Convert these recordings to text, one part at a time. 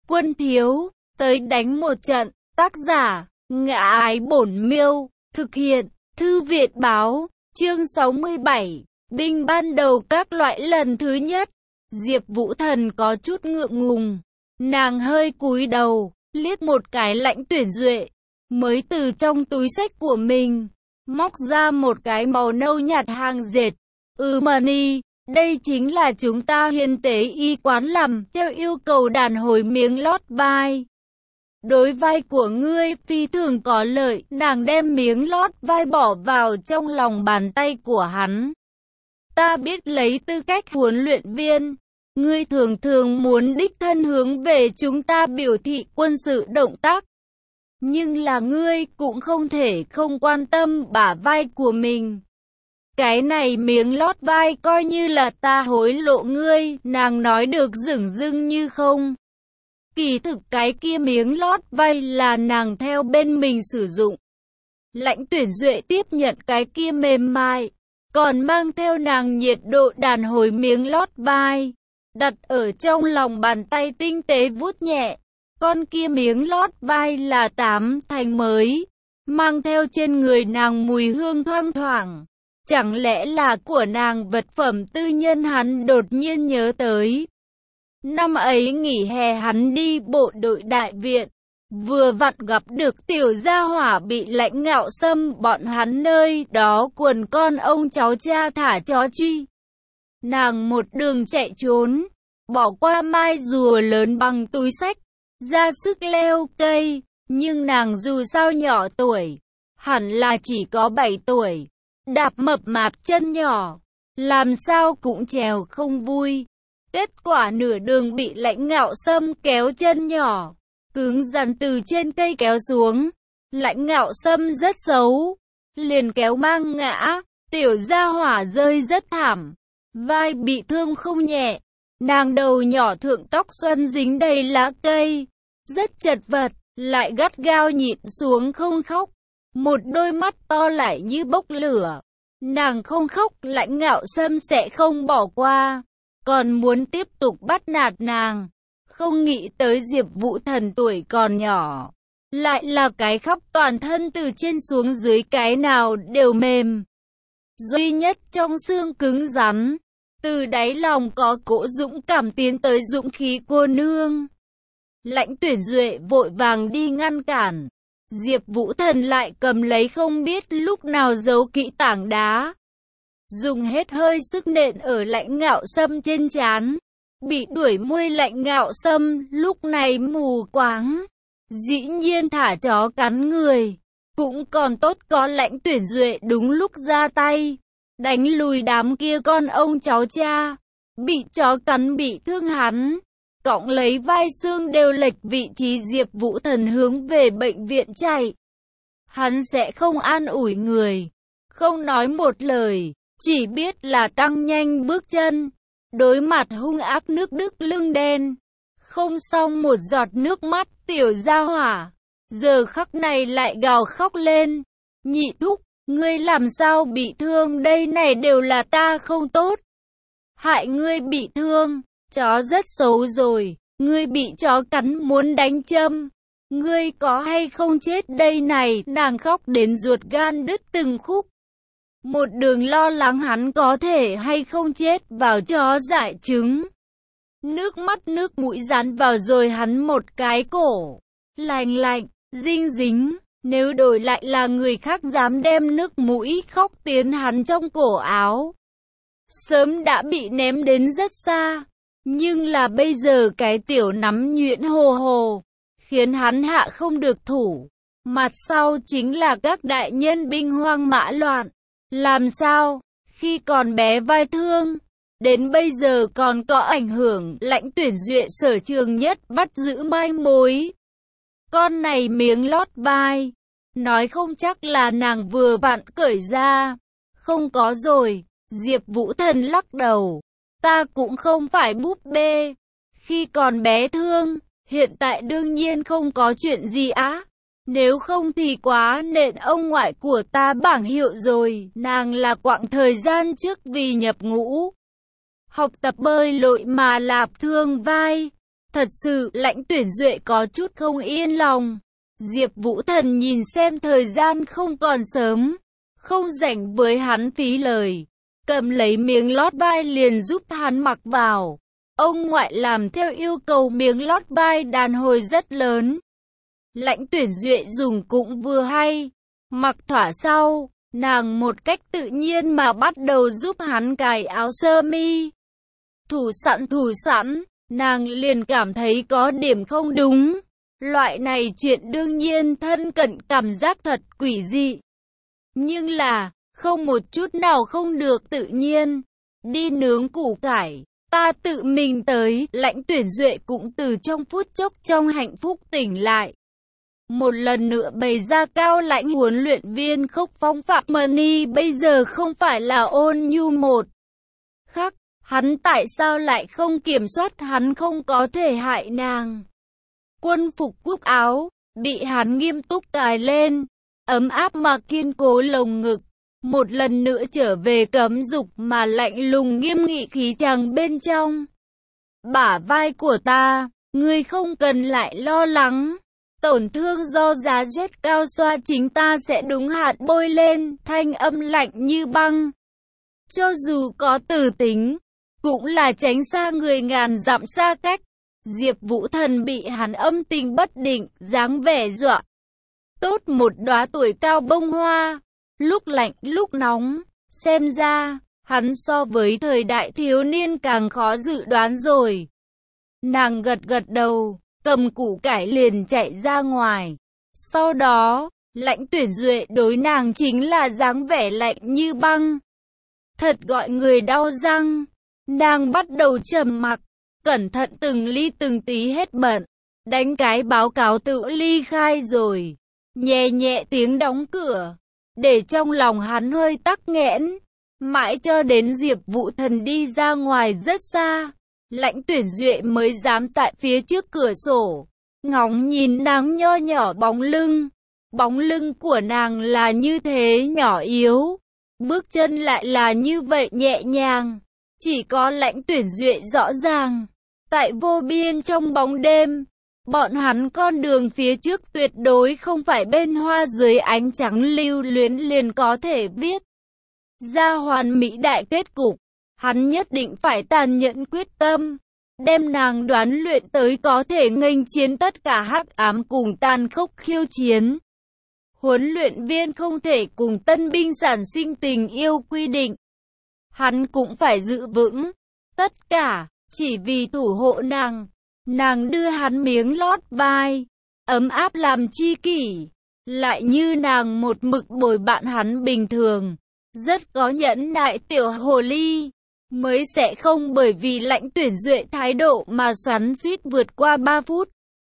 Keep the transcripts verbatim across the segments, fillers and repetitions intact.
Quân thiếu, tới đánh một trận. Tác giả, Ngã Ái Bổn Miêu. Thực hiện, Thư Việt Báo. Chương sáu mươi bảy. Binh ban đầu các loại lần thứ nhất. Diệp Vũ Thần có chút ngượng ngùng. Nàng hơi cúi đầu, liếc một cái Lãnh Tuyển Duệ. Mới từ trong túi xách của mình, móc ra một cái màu nâu nhạt hàng dệt. Ừ Mani, đây chính là chúng ta Hiên Tế Y quán làm theo yêu cầu đàn hồi miếng lót vai. Đối vai của ngươi phi thường có lợi, nàng đem miếng lót vai bỏ vào trong lòng bàn tay của hắn. Ta biết lấy tư cách huấn luyện viên, ngươi thường thường muốn đích thân hướng về chúng ta biểu thị quân sự động tác. Nhưng là ngươi cũng không thể không quan tâm bả vai của mình. Cái này miếng lót vai coi như là ta hối lộ ngươi, nàng nói được dửng dưng như không. Kỳ thực cái kia miếng lót vai là nàng theo bên mình sử dụng. Lãnh Tuyển Duệ tiếp nhận cái kia mềm mại, còn mang theo nàng nhiệt độ đàn hồi miếng lót vai, đặt ở trong lòng bàn tay tinh tế vuốt nhẹ. Con kia miếng lót vai là tám thành mới, mang theo trên người nàng mùi hương thoang thoảng. Chẳng lẽ là của nàng vật phẩm tư nhân? Hắn đột nhiên nhớ tới. Năm ấy nghỉ hè hắn đi bộ đội đại viện, vừa vặn gặp được tiểu gia hỏa bị Lãnh Ngạo Sâm bọn hắn nơi đó quần con ông cháu cha thả chó truy. Nàng một đường chạy trốn, bỏ qua mai rùa lớn bằng túi xách, ra sức leo cây, nhưng nàng dù sao nhỏ tuổi, hẳn là chỉ có bảy tuổi, đạp mập mạp chân nhỏ, làm sao cũng trèo không vui. Kết quả nửa đường bị Lãnh Ngạo Sâm kéo chân nhỏ, cứng rắn từ trên cây kéo xuống. Lãnh Ngạo Sâm rất xấu, liền kéo mang ngã, tiểu gia hỏa rơi rất thảm, vai bị thương không nhẹ. Nàng đầu nhỏ thượng tóc xoăn dính đầy lá cây, rất chật vật, lại gắt gao nhịn xuống không khóc. Một đôi mắt to lại như bốc lửa. Nàng không khóc, Lãnh Ngạo Sâm sẽ không bỏ qua, còn muốn tiếp tục bắt nạt nàng. Không nghĩ tới Diệp Vũ Thần tuổi còn nhỏ, lại là cái khóc toàn thân từ trên xuống dưới cái nào đều mềm. Duy nhất trong xương cứng rắn, từ đáy lòng có cỗ dũng cảm tiến tới dũng khí cô nương. Lãnh Tuyển Duệ vội vàng đi ngăn cản. Diệp Vũ Thần lại cầm lấy không biết lúc nào giấu kỹ tảng đá, dùng hết hơi sức nện ở Lãnh Ngạo Sâm trên trán. Bị đuổi muôi Lãnh Ngạo Sâm lúc này mù quáng, dĩ nhiên thả chó cắn người. Cũng còn tốt có Lãnh Tuyển Duệ đúng lúc ra tay, đánh lùi đám kia con ông cháu cha. Bị chó cắn bị thương hắn, cõng lấy vai xương đều lệch vị trí, Diệp Vũ Thần hướng về bệnh viện chạy. Hắn sẽ không an ủi người, không nói một lời, chỉ biết là tăng nhanh bước chân. Đối mặt hung ác nước Đức lưng đen, không xong một giọt nước mắt tiểu gia hỏa, giờ khắc này lại gào khóc lên. Nhị thúc, ngươi làm sao bị thương đây, này đều là ta không tốt, hại ngươi bị thương. Chó rất xấu rồi, ngươi bị chó cắn muốn đánh châm, ngươi có hay không chết đây này? Nàng khóc đến ruột gan đứt từng khúc. Một đường lo lắng hắn có thể hay không chết vào chó dại trứng. Nước mắt nước mũi dán vào rồi hắn một cái cổ, lành lạnh, dinh dính. Nếu đổi lại là người khác dám đem nước mũi khóc tiến hắn trong cổ áo, sớm đã bị ném đến rất xa. Nhưng là bây giờ cái tiểu nắm nhuyễn hồ hồ, khiến hắn hạ không được thủ. Mặt sau chính là các đại nhân binh hoang mã loạn. Làm sao, khi còn bé vai thương, đến bây giờ còn có ảnh hưởng. Lãnh Tuyển Duệ sở trường nhất bắt giữ mai mối. Con này miếng lót vai, nói không chắc là nàng vừa vặn cởi ra. Không có rồi, Diệp Vũ Thần lắc đầu. Ta cũng không phải búp bê, khi còn bé thương, hiện tại đương nhiên không có chuyện gì á. Nếu không thì quá nện ông ngoại của ta bảng hiệu rồi. Nàng là quãng thời gian trước vì nhập ngũ, học tập bơi lội mà lạp thương vai, Thật sự, Lãnh Tuyển Duệ có chút không yên lòng. Diệp Vũ Thần nhìn xem thời gian không còn sớm, không rảnh với hắn phí lời, cầm lấy miếng lót vai liền giúp hắn mặc vào. Ông ngoại làm theo yêu cầu miếng lót vai đàn hồi rất lớn. Lãnh Tuyển Duệ dùng cũng vừa hay, mặc thỏa sau, nàng một cách tự nhiên mà bắt đầu giúp hắn cài áo sơ mi. Thủ sẵn thủ sẵn, nàng liền cảm thấy có điểm không đúng. Loại này chuyện đương nhiên thân cận cảm giác thật quỷ dị. Nhưng là, không một chút nào không được tự nhiên. Đi nướng củ cải, ta tự mình tới. Lãnh Tuyển Duệ cũng từ trong phút chốc trong hạnh phúc tỉnh lại. Một lần nữa bày ra cao lãnh huấn luyện viên Khốc Phong Phạm Mani bây giờ không phải là ôn nhu một khắc. Hắn tại sao lại không kiểm soát, hắn không có thể hại nàng. Quân phục cúc áo, bị hắn nghiêm túc cài lên, ấm áp mà kiên cố lồng ngực. Một lần nữa trở về cấm dục mà lạnh lùng nghiêm nghị khí chàng bên trong. Bả vai của ta, ngươi không cần lại lo lắng. Tổn thương do giá jet cao xoa chính ta sẽ đúng hạn bôi lên, thanh âm lạnh như băng. Cho dù có tử tính, cũng là tránh xa người ngàn dặm xa cách. Diệp Vũ Thần bị hắn âm tình bất định, dáng vẻ dọa. Tốt một đóa tuổi cao bông hoa, lúc lạnh lúc nóng, xem ra, hắn so với thời đại thiếu niên càng khó dự đoán rồi. Nàng gật gật đầu, cầm củ cải liền chạy ra ngoài. Sau đó, Lãnh Tuyển Duệ đối nàng chính là dáng vẻ lạnh như băng. Thật gọi người đau răng. Nàng bắt đầu trầm mặc, cẩn thận từng ly từng tí hết bận, đánh cái báo cáo tự ly khai rồi, nhẹ nhẹ tiếng đóng cửa, để trong lòng hắn hơi tắc nghẽn, mãi cho đến Diệp Vũ Thần đi ra ngoài rất xa, Lãnh Tuyển Duệ mới dám tại phía trước cửa sổ, ngóng nhìn nàng nho nhỏ bóng lưng, bóng lưng của nàng là như thế nhỏ yếu, bước chân lại là như vậy nhẹ nhàng. Chỉ có Lãnh Tuyển Duệ rõ ràng, tại vô biên trong bóng đêm, bọn hắn con đường phía trước tuyệt đối không phải bên hoa dưới ánh trắng lưu luyến liền có thể viết ra hoàn mỹ đại kết cục. Hắn nhất định phải tàn nhẫn quyết tâm, đem nàng đoán luyện tới có thể nghênh chiến tất cả hắc ám cùng tàn khốc khiêu chiến. Huấn luyện viên không thể cùng tân binh sản sinh tình yêu quy định. Hắn cũng phải giữ vững, tất cả, chỉ vì thủ hộ nàng. Nàng đưa hắn miếng lót vai, ấm áp làm chi kỷ, lại như nàng một mực bồi bạn hắn bình thường, rất có nhẫn nại tiểu hồ ly, mới sẽ không bởi vì Lãnh Tuyển Duệ thái độ mà xoắn xuýt vượt qua ba phút.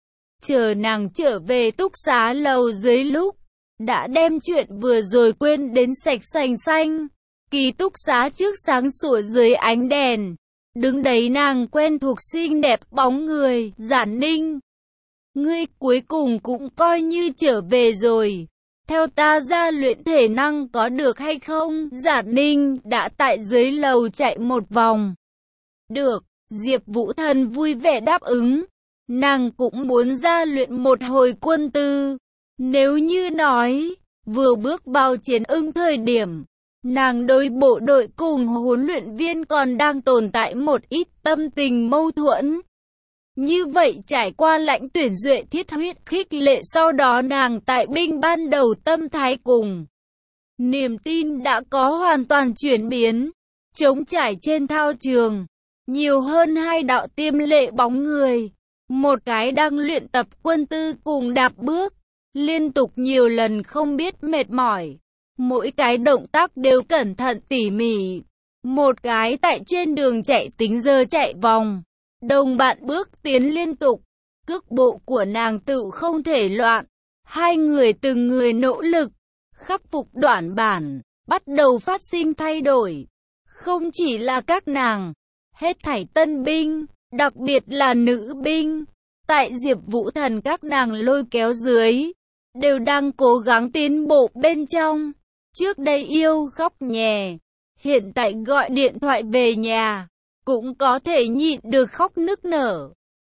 Chờ nàng trở về túc xá lầu dưới lúc, đã đem chuyện vừa rồi quên đến sạch sành xanh. Ký túc xá trước sáng sủa dưới ánh đèn, đứng đấy nàng quen thuộc xinh đẹp bóng người, Giản Ninh. Ngươi cuối cùng cũng coi như trở về rồi, theo ta ra luyện thể năng có được hay không? Giản Ninh đã tại dưới lầu chạy một vòng. Được, Diệp Vũ Thần vui vẻ đáp ứng, nàng cũng muốn ra luyện một hồi quân tư. Nếu như nói, vừa bước vào chiến ưng thời điểm, nàng đối bộ đội cùng huấn luyện viên còn đang tồn tại một ít tâm tình mâu thuẫn. Như vậy trải qua Lãnh Tuyển Duệ thiết huyết khích lệ, sau đó nàng tại binh ban đầu tâm thái cùng niềm tin đã có hoàn toàn chuyển biến. Trống trải trên thao trường, nhiều hơn hai đạo tiêm lệ bóng người, một cái đang luyện tập quân tư cùng đạp bước, liên tục nhiều lần không biết mệt mỏi. Mỗi cái động tác đều cẩn thận tỉ mỉ. Một cái tại trên đường chạy tính giờ chạy vòng. Đồng bạn bước tiến liên tục. Cước bộ của nàng tự không thể loạn. Hai người từng người nỗ lực. Khắc phục đoạn bản. Bắt đầu phát sinh thay đổi. Không chỉ là các nàng. Hết thảy tân binh. Đặc biệt là nữ binh. Tại Diệp Vũ Thần các nàng lôi kéo dưới. Đều đang cố gắng tiến bộ bên trong. Trước đây yêu khóc nhè, hiện tại gọi điện thoại về nhà, cũng có thể nhịn được khóc nức nở.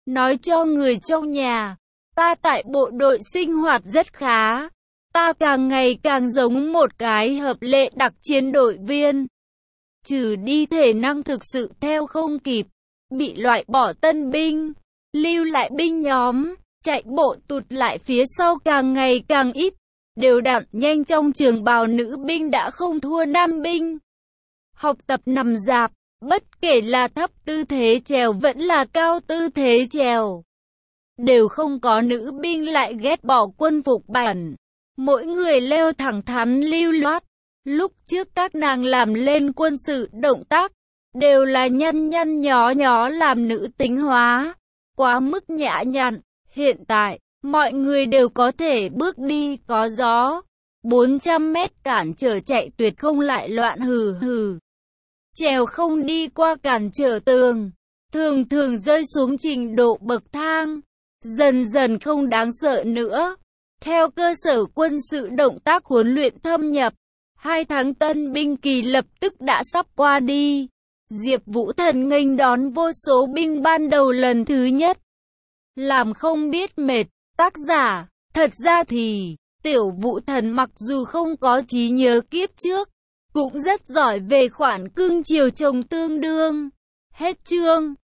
nói cho người trong nhà. Ta tại bộ đội sinh hoạt rất khá. Ta càng ngày càng giống một cái hợp lệ đặc chiến đội viên. Trừ đi thể năng thực sự theo không kịp, bị loại bỏ tân binh, lưu lại binh nhóm, chạy bộ tụt lại phía sau càng ngày càng ít. Đều đặn nhanh trong trường bào nữ binh đã không thua nam binh. Học tập nằm rạp, bất kể là thấp tư thế trèo vẫn là cao tư thế trèo, đều không có nữ binh lại ghét bỏ quân phục bản. Mỗi người leo thẳng thắn lưu loát. Lúc trước các nàng làm lên quân sự động tác, đều là nhăn nhăn nhó nhó làm nữ tính hóa, quá mức nhã nhặn. Hiện tại, mọi người đều có thể bước đi có gió. bốn trăm mét cản trở chạy tuyệt không lại loạn hừ hừ. Trèo không đi qua cản trở tường, thường thường rơi xuống trình độ bậc thang, dần dần không đáng sợ nữa. Theo cơ sở quân sự động tác huấn luyện thâm nhập, hai tháng tân binh kỳ lập tức đã sắp qua đi. Diệp Vũ Thần nghênh đón vô số binh ban đầu lần thứ nhất. Làm không biết mệt. Tác giả, thật ra thì, Tiểu Vũ Thần mặc dù không có trí nhớ kiếp trước, cũng rất giỏi về khoản cưng chiều chồng tương đương. Hết chương.